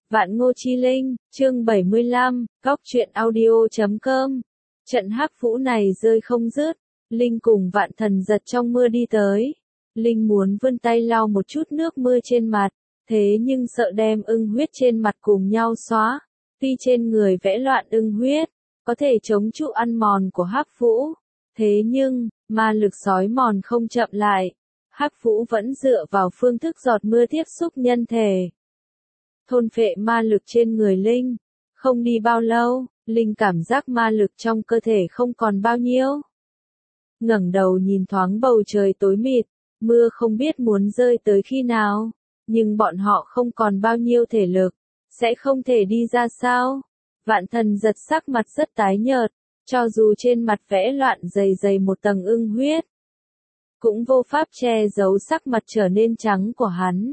Vạn Ngô Chi Linh, chương 75, góc truyện audio.com. Trận hắc vũ này rơi không dứt, Linh cùng Vạn Thần Giật trong mưa đi tới. Linh muốn vươn tay lau một chút nước mưa trên mặt, thế nhưng sợ đem ưng huyết trên mặt cùng nhau xóa. Tuy trên người vẽ loạn ưng huyết, có thể chống trụ ăn mòn của hắc vũ, thế nhưng, ma lực sói mòn không chậm lại. Hắc vũ vẫn dựa vào phương thức giọt mưa tiếp xúc nhân thể, thôn phệ ma lực trên người Linh. Không đi bao lâu, Linh cảm giác ma lực trong cơ thể không còn bao nhiêu. Ngẩng đầu nhìn thoáng bầu trời tối mịt, mưa không biết muốn rơi tới khi nào, nhưng bọn họ không còn bao nhiêu thể lực, sẽ không thể đi ra sao. Vạn Thần Giật sắc mặt rất tái nhợt, cho dù trên mặt vẽ loạn dày dày một tầng ưng huyết, cũng vô pháp che giấu sắc mặt trở nên trắng của hắn.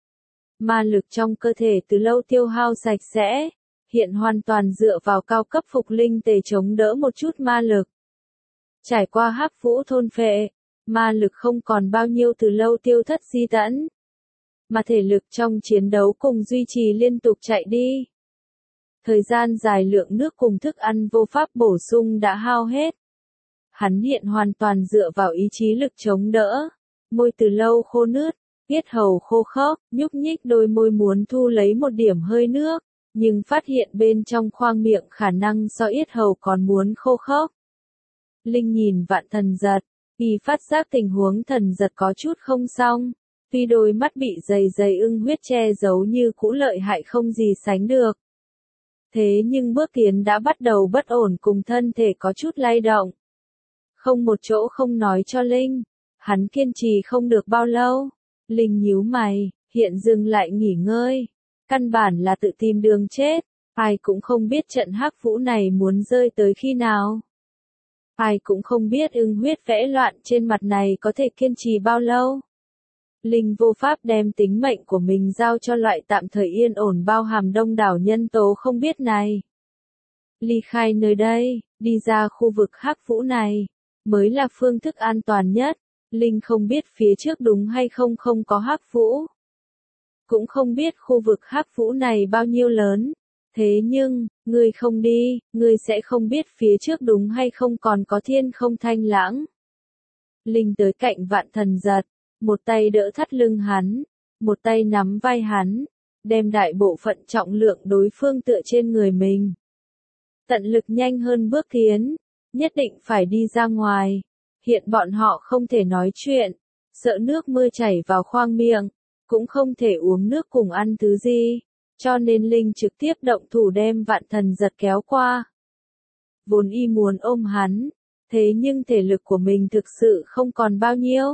Ma lực trong cơ thể từ lâu tiêu hao sạch sẽ, hiện hoàn toàn dựa vào cao cấp phục linh tề chống đỡ một chút ma lực. Trải qua hắc vũ thôn phệ, ma lực không còn bao nhiêu từ lâu tiêu thất di tẫn, mà thể lực trong chiến đấu cùng duy trì liên tục chạy đi. Thời gian dài lượng nước cùng thức ăn vô pháp bổ sung đã hao hết. Hắn hiện hoàn toàn dựa vào ý chí lực chống đỡ, môi từ lâu khô nứt, yết hầu khô khốc, nhúc nhích đôi môi muốn thu lấy một điểm hơi nước, nhưng phát hiện bên trong khoang miệng khả năng so yết hầu còn muốn khô khốc. Linh nhìn Vạn Thần Giật, khi phát giác tình huống Thần Giật có chút không xong, tuy đôi mắt bị dày dày ưng huyết che giấu như cũ lợi hại không gì sánh được. Thế nhưng bước tiến đã bắt đầu bất ổn cùng thân thể có chút lay động. Không một chỗ không nói cho Linh, hắn kiên trì không được bao lâu. Linh nhíu mày, hiện dừng lại nghỉ ngơi. Căn bản là tự tìm đường chết, ai cũng không biết trận hắc vũ này muốn rơi tới khi nào. Ai cũng không biết ưng huyết vẽ loạn trên mặt này có thể kiên trì bao lâu. Linh vô pháp đem tính mệnh của mình giao cho loại tạm thời yên ổn bao hàm đông đảo nhân tố không biết này. Ly khai nơi đây, đi ra khu vực hắc vũ này, mới là phương thức an toàn nhất. Linh không biết phía trước đúng hay không không có hắc vũ. Cũng không biết khu vực hắc vũ này bao nhiêu lớn. Thế nhưng, ngươi không đi, ngươi sẽ không biết phía trước đúng hay không còn có thiên không thanh lãng. Linh tới cạnh Vạn Thần Giật, một tay đỡ thắt lưng hắn, một tay nắm vai hắn, đem đại bộ phận trọng lượng đối phương tựa trên người mình. Tận lực nhanh hơn bước tiến, nhất định phải đi ra ngoài. Hiện bọn họ không thể nói chuyện, sợ nước mưa chảy vào khoang miệng, cũng không thể uống nước cùng ăn thứ gì, cho nên Linh trực tiếp động thủ đem Vạn Thần Giật kéo qua. Vốn y muốn ôm hắn, thế nhưng thể lực của mình thực sự không còn bao nhiêu.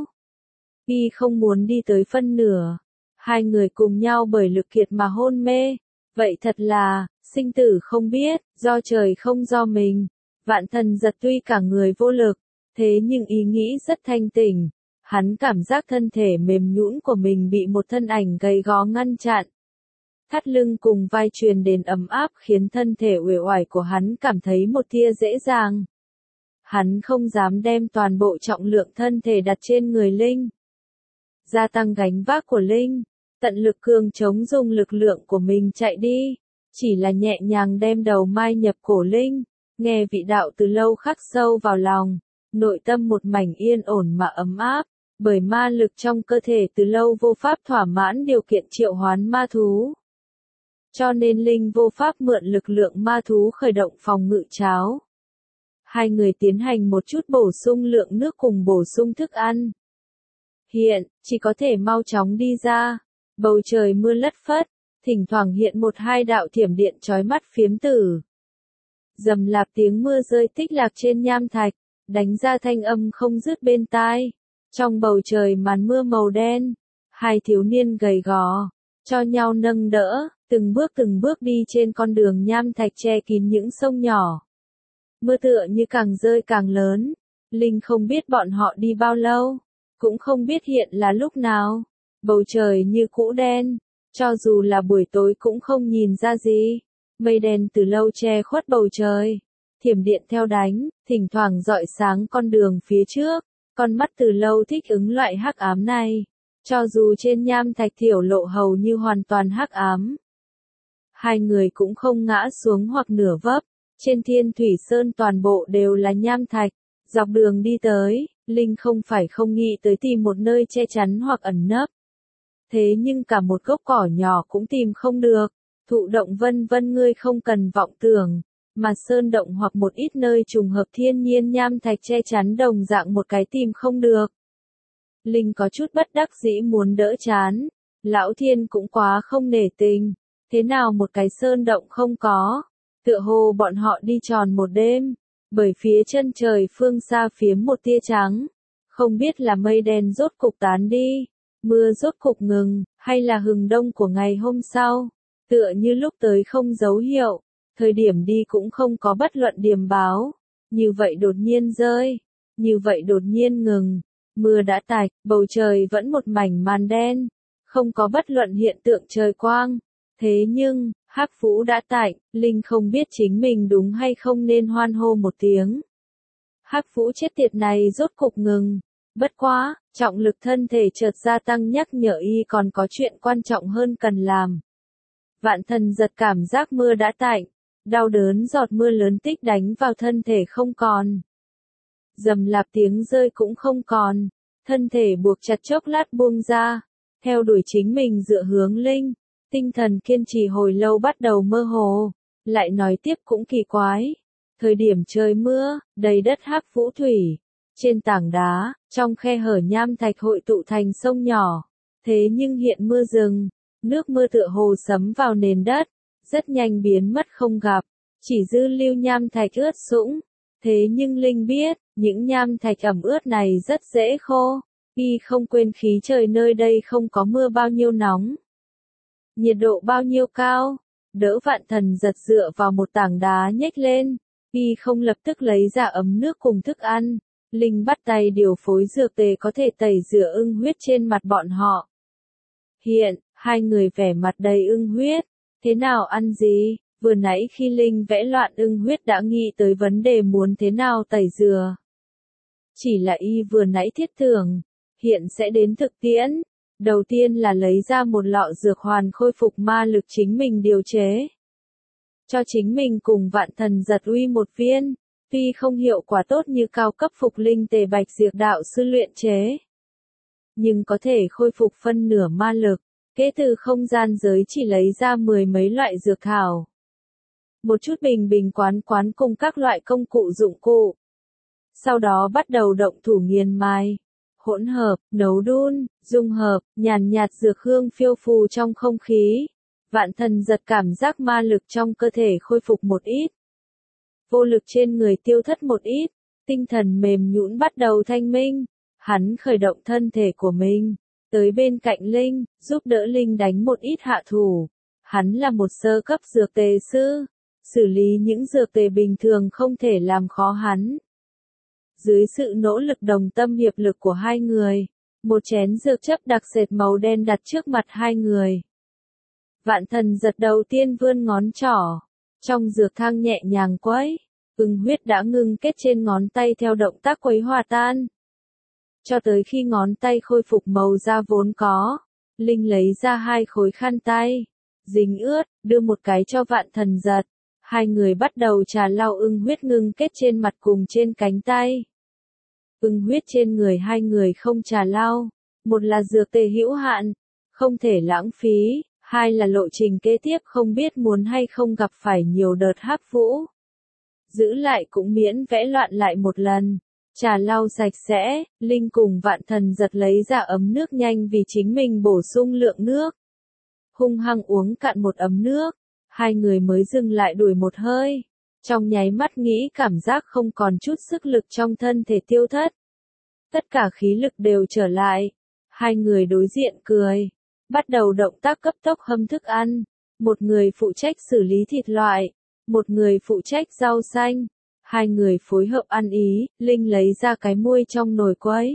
Y không muốn đi tới phân nửa, hai người cùng nhau bởi lực kiệt mà hôn mê, vậy thật là, sinh tử không biết, do trời không do mình. Vạn Thần Giật tuy cả người vô lực, thế nhưng ý nghĩ rất thanh tỉnh, hắn cảm giác thân thể mềm nhũn của mình bị một thân ảnh gầy gò ngăn chặn. Thắt lưng cùng vai truyền đến ấm áp khiến thân thể uể oải của hắn cảm thấy một tia dễ dàng. Hắn không dám đem toàn bộ trọng lượng thân thể đặt trên người Linh. Gia tăng gánh vác của Linh, tận lực cường chống dùng lực lượng của mình chạy đi, chỉ là nhẹ nhàng đem đầu mai nhập cổ Linh, nghe vị đạo từ lâu khắc sâu vào lòng. Nội tâm một mảnh yên ổn mà ấm áp, bởi ma lực trong cơ thể từ lâu vô pháp thỏa mãn điều kiện triệu hoán ma thú. Cho nên Linh vô pháp mượn lực lượng ma thú khởi động phòng ngự cháo. Hai người tiến hành một chút bổ sung lượng nước cùng bổ sung thức ăn. Hiện, chỉ có thể mau chóng đi ra. Bầu trời mưa lất phất, thỉnh thoảng hiện một hai đạo thiểm điện chói mắt phiếm tử. Rầm rạp tiếng mưa rơi tích lạc trên nham thạch, đánh ra thanh âm không dứt bên tai. Trong bầu trời màn mưa màu đen, hai thiếu niên gầy gò, cho nhau nâng đỡ, từng bước đi trên con đường nham thạch che kín những sông nhỏ. Mưa tựa như càng rơi càng lớn, Linh không biết bọn họ đi bao lâu, cũng không biết hiện là lúc nào. Bầu trời như cũ đen, cho dù là buổi tối cũng không nhìn ra gì. Mây đen từ lâu che khuất bầu trời. Thiểm điện theo đánh, thỉnh thoảng rọi sáng con đường phía trước, con mắt từ lâu thích ứng loại hắc ám này, cho dù trên nham thạch thiểu lộ hầu như hoàn toàn hắc ám. Hai người cũng không ngã xuống hoặc nửa vấp. Trên Thiên Thủy Sơn toàn bộ đều là nham thạch. Dọc đường đi tới, Linh không phải không nghĩ tới tìm một nơi che chắn hoặc ẩn nấp. Thế nhưng cả một gốc cỏ nhỏ cũng tìm không được. Thụ động vân vân ngươi không cần vọng tưởng. Mà sơn động hoặc một ít nơi trùng hợp thiên nhiên nham thạch che chắn đồng dạng một cái tìm không được. Linh có chút bất đắc dĩ muốn đỡ chán. Lão Thiên cũng quá không nể tình. Thế nào một cái sơn động không có. Tựa hồ bọn họ đi tròn một đêm. Bởi phía chân trời phương xa phiếm một tia trắng. Không biết là mây đen rốt cục tán đi. Mưa rốt cục ngừng, hay là hừng đông của ngày hôm sau. Tựa như lúc tới không dấu hiệu. Thời điểm đi cũng không có bất luận điềm báo. Như vậy đột nhiên rơi. Như vậy đột nhiên ngừng. Mưa đã tạch, bầu trời vẫn một mảnh màn đen. Không có bất luận hiện tượng trời quang. Thế nhưng, Hắc Vũ đã tạnh, Linh không biết chính mình đúng hay không nên hoan hô một tiếng. Hắc Vũ chết tiệt này rốt cục ngừng. Bất quá, trọng lực thân thể chợt gia tăng nhắc nhở y còn có chuyện quan trọng hơn cần làm. Vạn Thần giật cảm giác mưa đã tạnh. Đau đớn giọt mưa lớn tích đánh vào thân thể không còn. Rầm lạp tiếng rơi cũng không còn. Thân thể buộc chặt chốc lát buông ra. Theo đuổi chính mình dựa hướng Linh. Tinh thần kiên trì hồi lâu bắt đầu mơ hồ. Lại nói tiếp cũng kỳ quái. Thời điểm trời mưa, đầy đất Hắc Vũ thủy. Trên tảng đá, trong khe hở nham thạch hội tụ thành sông nhỏ. Thế nhưng hiện mưa dừng. Nước mưa tựa hồ sấm vào nền đất. Rất nhanh biến mất không gặp. Chỉ dư lưu nham thạch ướt sũng. Thế nhưng Linh biết, những nham thạch ẩm ướt này rất dễ khô. Y không quên khí trời nơi đây không có mưa bao nhiêu nóng. Nhiệt độ bao nhiêu cao. Đỡ Vạn Thần giật dựa vào một tảng đá nhếch lên. Y không lập tức lấy ra ấm nước cùng thức ăn. Linh bắt tay điều phối dược tề có thể tẩy rửa ưng huyết trên mặt bọn họ. Hiện, hai người vẻ mặt đầy ưng huyết. Thế nào ăn gì? Vừa nãy khi Linh vẽ loạn ưng huyết đã nghĩ tới vấn đề muốn thế nào tẩy rửa. Chỉ là y vừa nãy thiết tưởng, hiện sẽ đến thực tiễn. Đầu tiên là lấy ra một lọ dược hoàn khôi phục ma lực chính mình điều chế. Cho chính mình cùng Vạn Thần giật uy một viên, tuy không hiệu quả tốt như cao cấp phục linh tề bạch diệt đạo sư luyện chế. Nhưng có thể khôi phục phân nửa ma lực. Kế từ không gian giới chỉ lấy ra 10 mấy loại dược thảo. Một chút bình quán cùng các loại công cụ dụng cụ. Sau đó bắt đầu động thủ nghiền mài, hỗn hợp, nấu đun, dung hợp, nhàn nhạt dược hương phiêu phù trong không khí. Vạn Thần giật cảm giác ma lực trong cơ thể khôi phục một ít. Vô lực trên người tiêu thất một ít, tinh thần mềm nhũn bắt đầu thanh minh. Hắn khởi động thân thể của mình. Tới bên cạnh Linh, giúp đỡ Linh đánh một ít hạ thủ. Hắn là một sơ cấp dược tề sư. Xử lý những dược tề bình thường không thể làm khó hắn. Dưới sự nỗ lực đồng tâm hiệp lực của hai người, một chén dược chấp đặc sệt màu đen đặt trước mặt hai người. Vạn Thần giật đầu tiên vươn ngón trỏ. Trong dược thang nhẹ nhàng quấy, ưng huyết đã ngưng kết trên ngón tay theo động tác quấy hòa tan. Cho tới khi ngón tay khôi phục màu da vốn có, Linh lấy ra 2 khối khăn tay, dính ướt, đưa một cái cho Vạn Thần giật. Hai người bắt đầu trà lau ưng huyết ngưng kết trên mặt cùng trên cánh tay. Ưng huyết trên người hai người không trà lau. Một là dược tề hữu hạn, không thể lãng phí. Hai là lộ trình kế tiếp không biết muốn hay không gặp phải nhiều đợt Hắc Vũ. Giữ lại cũng miễn vẽ loạn lại một lần. Trà lau sạch sẽ, Linh cùng Vạn Thần giật lấy ra ấm nước nhanh vì chính mình bổ sung lượng nước. Hung hăng uống cạn một ấm nước, hai người mới dừng lại đuổi một hơi. Trong nháy mắt nghĩ cảm giác không còn chút sức lực trong thân thể tiêu thất. Tất cả khí lực đều trở lại. Hai người đối diện cười. Bắt đầu động tác cấp tốc hâm thức ăn. Một người phụ trách xử lý thịt loại. Một người phụ trách rau xanh. Hai người phối hợp ăn ý, Linh lấy ra cái muôi trong nồi quấy.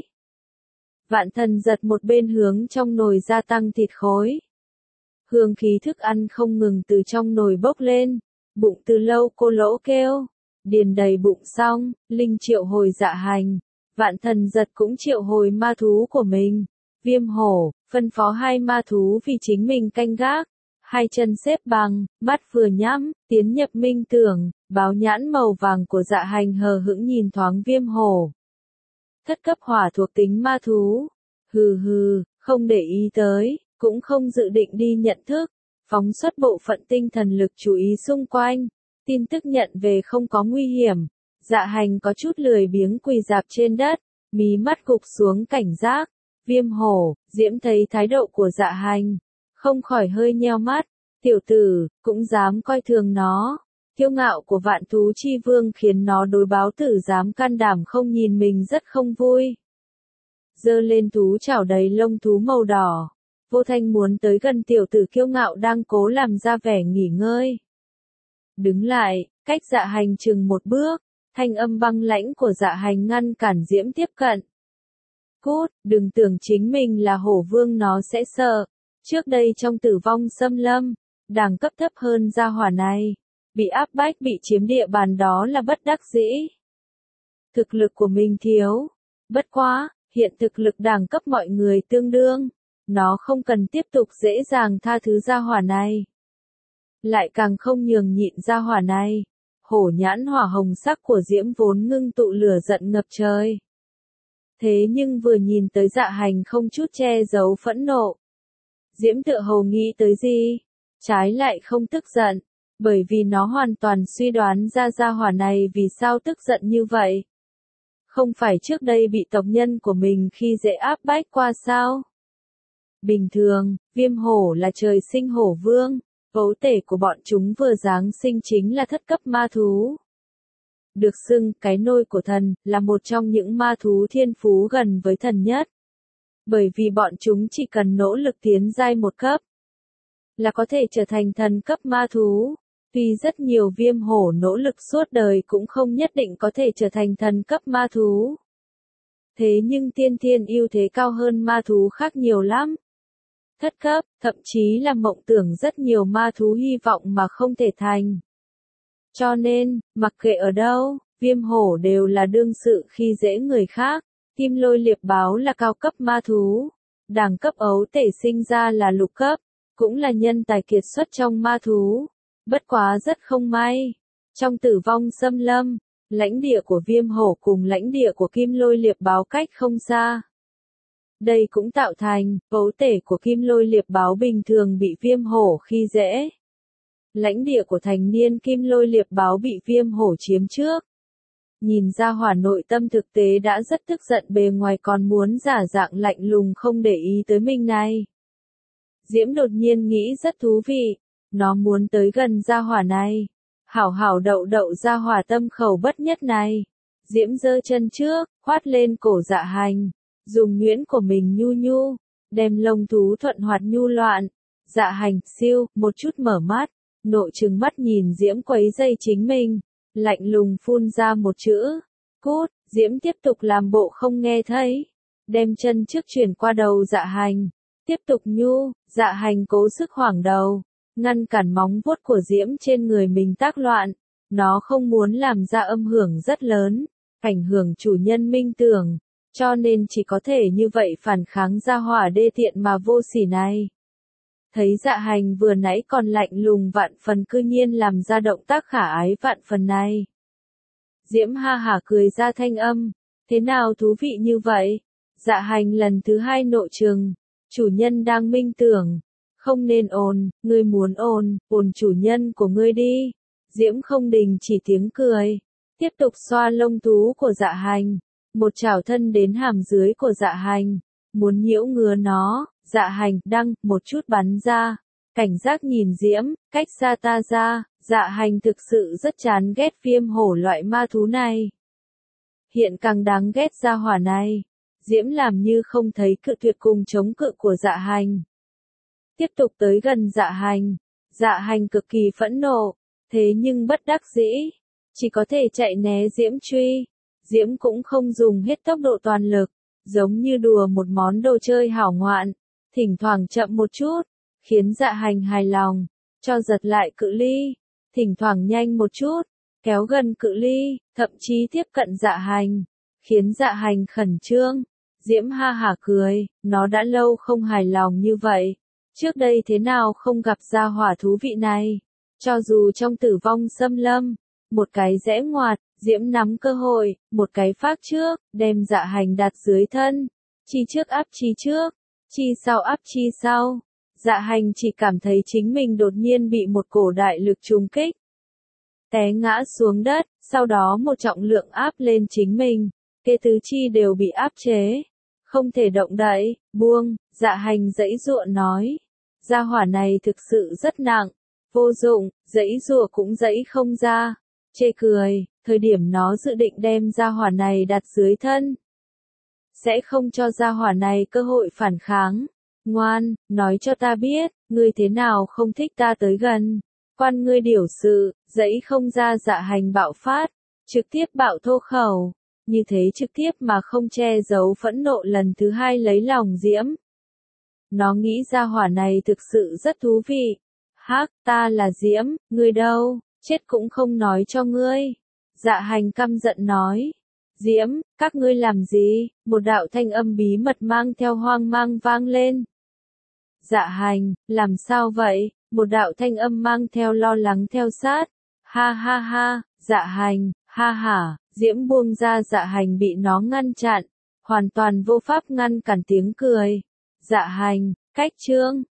Vạn Thần giật một bên hướng trong nồi gia tăng thịt khối. Hương khí thức ăn không ngừng từ trong nồi bốc lên. Bụng từ lâu cô lỗ kêu. Điền đầy bụng xong, Linh triệu hồi dạ hành. Vạn Thần giật cũng triệu hồi ma thú của mình. Viêm hổ, phân phó 2 ma thú vì chính mình canh gác. hai chân xếp bằng, mắt vừa nhắm, tiến nhập minh tưởng, báo nhãn màu vàng của Dạ Hành hờ hững nhìn thoáng Viêm Hổ. Thất cấp hỏa thuộc tính ma thú. Hừ hừ, không để ý tới, cũng không dự định đi nhận thức, phóng xuất bộ phận tinh thần lực chú ý xung quanh. Tin tức nhận về không có nguy hiểm. Dạ Hành có chút lười biếng quỳ rạp trên đất, mí mắt gục xuống cảnh giác. Viêm Hổ, Diễm thấy thái độ của Dạ Hành, không khỏi hơi nheo mắt. Tiểu tử, cũng dám coi thường nó. Kiêu ngạo của vạn thú chi vương khiến nó đối báo tử dám can đảm không nhìn mình rất không vui. Giơ lên thú chảo đầy lông thú màu đỏ. Vô Thanh muốn tới gần tiểu tử kiêu ngạo đang cố làm ra vẻ nghỉ ngơi. Đứng lại, cách Dạ Hành chừng một bước, thanh âm băng lãnh của Dạ Hành ngăn cản Diễm tiếp cận. Cút, đừng tưởng chính mình là hổ vương nó sẽ sợ. Trước đây trong Tử Vong Xâm Lâm, đẳng cấp thấp hơn gia hỏa này, bị áp bách bị chiếm địa bàn đó là bất đắc dĩ. Thực lực của mình thiếu, bất quá, hiện thực lực đẳng cấp mọi người tương đương, nó không cần tiếp tục dễ dàng tha thứ gia hỏa này. Lại càng không nhường nhịn gia hỏa này. Hổ nhãn hỏa hồng sắc của Diễm vốn ngưng tụ lửa giận ngập trời. Thế nhưng vừa nhìn tới Dạ Hành không chút che giấu phẫn nộ. Diễm tựa hồ nghĩ tới gì? Trái lại không tức giận, bởi vì nó hoàn toàn suy đoán ra gia hỏa này vì sao tức giận như vậy. Không phải trước đây bị tộc nhân của mình khi dễ áp bách qua sao? Bình thường, Viêm Hổ là trời sinh hổ vương, ấu tể của bọn chúng vừa giáng sinh chính là thất cấp ma thú. Được xưng cái nôi của thần, là một trong những ma thú thiên phú gần với thần nhất. Bởi vì bọn chúng chỉ cần nỗ lực tiến giai một cấp, là có thể trở thành thần cấp ma thú. Tuy rất nhiều Viêm Hổ nỗ lực suốt đời cũng không nhất định có thể trở thành thần cấp ma thú. Thế nhưng tiên thiên ưu thế cao hơn ma thú khác nhiều lắm. Thất cấp, thậm chí là mộng tưởng rất nhiều ma thú hy vọng mà không thể thành. Cho nên, mặc kệ ở đâu, Viêm Hổ đều là đương sự khi dễ người khác. Kim Lôi Liệp Báo là cao cấp ma thú. Đẳng cấp ấu tể sinh ra là lục cấp, cũng là nhân tài kiệt xuất trong ma thú. Bất quá rất không may. Trong Tử Vong Xâm Lâm, lãnh địa của Viêm Hổ cùng lãnh địa của Kim Lôi Liệp Báo cách không xa. Đây cũng tạo thành, ấu tể của Kim Lôi Liệp Báo bình thường bị Viêm Hổ khi dễ. Lãnh địa của thành niên Kim Lôi Liệp Báo bị Viêm Hổ chiếm trước. Nhìn ra hỏa nội tâm thực tế đã rất tức giận, bề ngoài còn muốn giả dạng lạnh lùng không để ý tới mình này. Diễm đột nhiên nghĩ rất thú vị, nó muốn tới gần gia hỏa này. Hảo hảo đậu đậu gia hỏa tâm khẩu bất nhất này. Diễm giơ chân trước, khoát lên cổ Dạ Hành, dùng nhuyễn của mình nhu nhu, đem lông thú thuận hoạt nhu loạn. Dạ Hành, siêu, một chút mở mắt, nộ trừng mắt nhìn Diễm quấy dây chính mình, lạnh lùng phun ra một chữ, cút. Diễm tiếp tục làm bộ không nghe thấy, đem chân trước chuyển qua đầu Dạ Hành, tiếp tục nhu. Dạ Hành cố sức hoảng đầu, ngăn cản móng vuốt của Diễm trên người mình tác loạn. Nó không muốn làm ra âm hưởng rất lớn, ảnh hưởng chủ nhân minh tưởng, cho nên chỉ có thể như vậy phản kháng gia hỏa đê tiện mà vô sỉ này. Thấy Dạ Hành vừa nãy còn lạnh lùng vạn phần cư nhiên làm ra động tác khả ái vạn phần này. Diễm ha hả cười ra thanh âm, thế nào thú vị như vậy? Dạ Hành lần thứ hai nộ trừng, chủ nhân đang minh tưởng, không nên ồn, ngươi muốn ồn, ồn chủ nhân của ngươi đi. Diễm không đình chỉ tiếng cười, tiếp tục xoa lông thú của Dạ Hành, một chảo thân đến hàm dưới của Dạ Hành, muốn nhiễu ngứa nó. Dạ Hành đăng một chút bắn ra, cảnh giác nhìn Diễm, cách xa ta ra. Dạ Hành thực sự rất chán ghét Viêm Hổ loại ma thú này. Hiện càng đáng ghét gia hỏa này. Diễm làm như không thấy cự tuyệt cùng chống cự của Dạ Hành. Tiếp tục tới gần Dạ Hành. Dạ Hành cực kỳ phẫn nộ, thế nhưng bất đắc dĩ, chỉ có thể chạy né Diễm truy. Diễm cũng không dùng hết tốc độ toàn lực, giống như đùa một món đồ chơi hảo ngoạn, thỉnh thoảng chậm một chút, khiến Dạ Hành hài lòng, cho giật lại cự ly, thỉnh thoảng nhanh một chút, kéo gần cự ly, thậm chí tiếp cận Dạ Hành, khiến Dạ Hành khẩn trương. Diễm ha hả cười, nó đã lâu không hài lòng như vậy, Trước đây thế nào không gặp gia hỏa thú vị này. Cho dù trong Tử Vong Xâm Lâm, một cái rẽ ngoặt, Diễm nắm cơ hội, một cái phác trước, đem Dạ Hành đặt dưới thân. Chi trước áp chi trước, chi sau áp chi sau. Dạ Hành chỉ cảm thấy chính mình đột nhiên bị một cổ đại lực trùng kích. Té ngã xuống đất, sau đó một trọng lượng áp lên chính mình, kế tứ chi đều bị áp chế. Không thể động đậy, buông, Dạ Hành giãy giụa nói. Gia hỏa này thực sự rất nặng, vô dụng, giãy giụa cũng giãy không ra. Chê cười, thời điểm nó dự định đem gia hỏa này đặt dưới thân. Sẽ không cho gia hỏa này cơ hội phản kháng. Ngoan, nói cho ta biết, ngươi thế nào không thích ta tới gần. Quan ngươi điểu sự, giãy không ra. Dạ Hành bạo phát, trực tiếp bạo thô khẩu. Như thế trực tiếp mà không che giấu phẫn nộ lần thứ hai lấy lòng Diễm. Nó nghĩ gia hỏa này thực sự rất thú vị. Hắc, ta là Diễm, ngươi đâu, chết cũng không nói cho ngươi. Dạ Hành căm giận nói. Diễm, các ngươi làm gì? Một đạo thanh âm bí mật mang theo hoang mang vang lên. Dạ Hành, làm sao vậy? Một đạo thanh âm mang theo lo lắng theo sát. Ha ha ha, Dạ Hành, ha ha, Diễm buông ra. Dạ Hành bị nó ngăn chặn, hoàn toàn vô pháp ngăn cản tiếng cười. Dạ Hành, cách chương